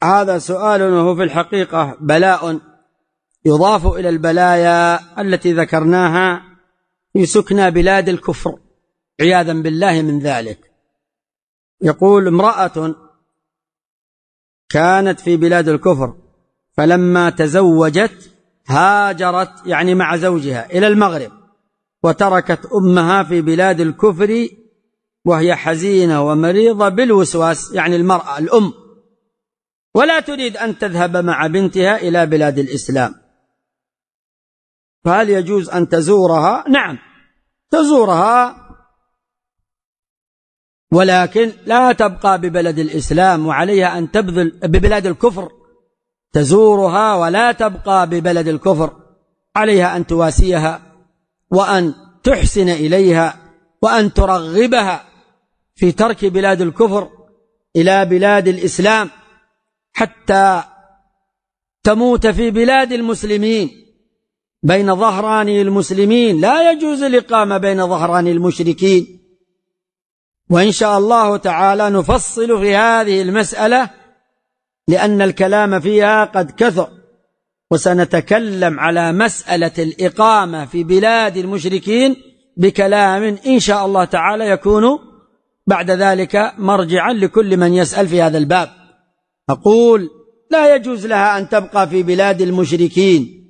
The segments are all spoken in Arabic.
هذا سؤال وهو في الحقيقة بلاء يضاف إلى البلايا التي ذكرناها في سكنى بلاد الكفر عياذا بالله من ذلك. يقول: امرأة كانت في بلاد الكفر فلما تزوجت هاجرت، يعني مع زوجها، إلى المغرب، وتركت أمها في بلاد الكفر وهي حزينة ومريضة بالوسواس، يعني المرأة الأم، ولا تريد أن تذهب مع بنتها إلى بلاد الإسلام، فهل يجوز أن تزورها؟ نعم، تزورها، ولكن لا تبقى ببلد الإسلام، وعليها أن تبذل ببلاد الكفر. تزورها ولا تبقى ببلد الكفر، عليها أن تواسيها وأن تحسن إليها وأن ترغبها في ترك بلاد الكفر إلى بلاد الإسلام حتى تموت في بلاد المسلمين بين ظهراني المسلمين. لا يجوز الإقامة بين ظهراني المشركين. وإن شاء الله تعالى نفصل في هذه المسألة لأن الكلام فيها قد كثر، وسنتكلم على مسألة الإقامة في بلاد المشركين بكلام إن شاء الله تعالى يكون بعد ذلك مرجعا لكل من يسأل في هذا الباب. أقول: لا يجوز لها أن تبقى في بلاد المشركين.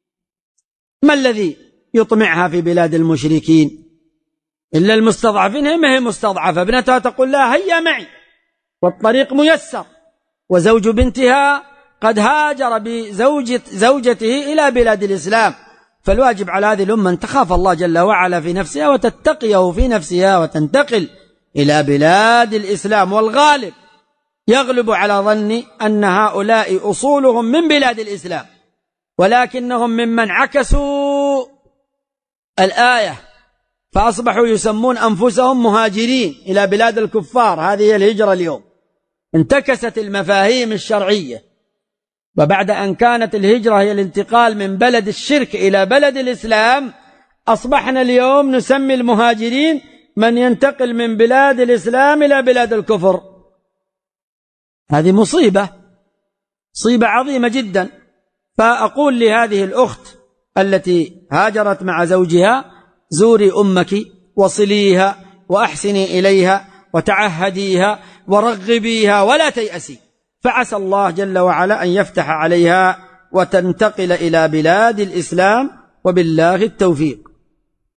ما الذي يطمعها في بلاد المشركين إلا المستضعفين؟ هي ما هي مستضعفة، ابنتها تقول لها: هيا معي، والطريق ميسر، وزوج بنتها قد هاجر بزوجته إلى بلاد الإسلام. فالواجب على هذه الأمة أن تخاف الله جل وعلا في نفسها وتتقيه في نفسها وتنتقل إلى بلاد الإسلام. والغالب يغلب على ظني أن هؤلاء أصولهم من بلاد الإسلام، ولكنهم ممن عكسوا الآية فأصبحوا يسمون أنفسهم مهاجرين إلى بلاد الكفار. هذه هي الهجرة اليوم، انتكست المفاهيم الشرعية، وبعد أن كانت الهجرة هي الانتقال من بلد الشرك إلى بلد الإسلام، أصبحنا اليوم نسمي المهاجرين من ينتقل من بلاد الإسلام إلى بلاد الكفر. هذه مصيبة عظيمة جدا. فأقول لهذه الأخت التي هاجرت مع زوجها: زوري أمك وصليها وأحسني إليها وتعهديها ورغبيها ولا تيأسي، فعسى الله جل وعلا أن يفتح عليها وتنتقل إلى بلاد الإسلام، وبالله التوفيق.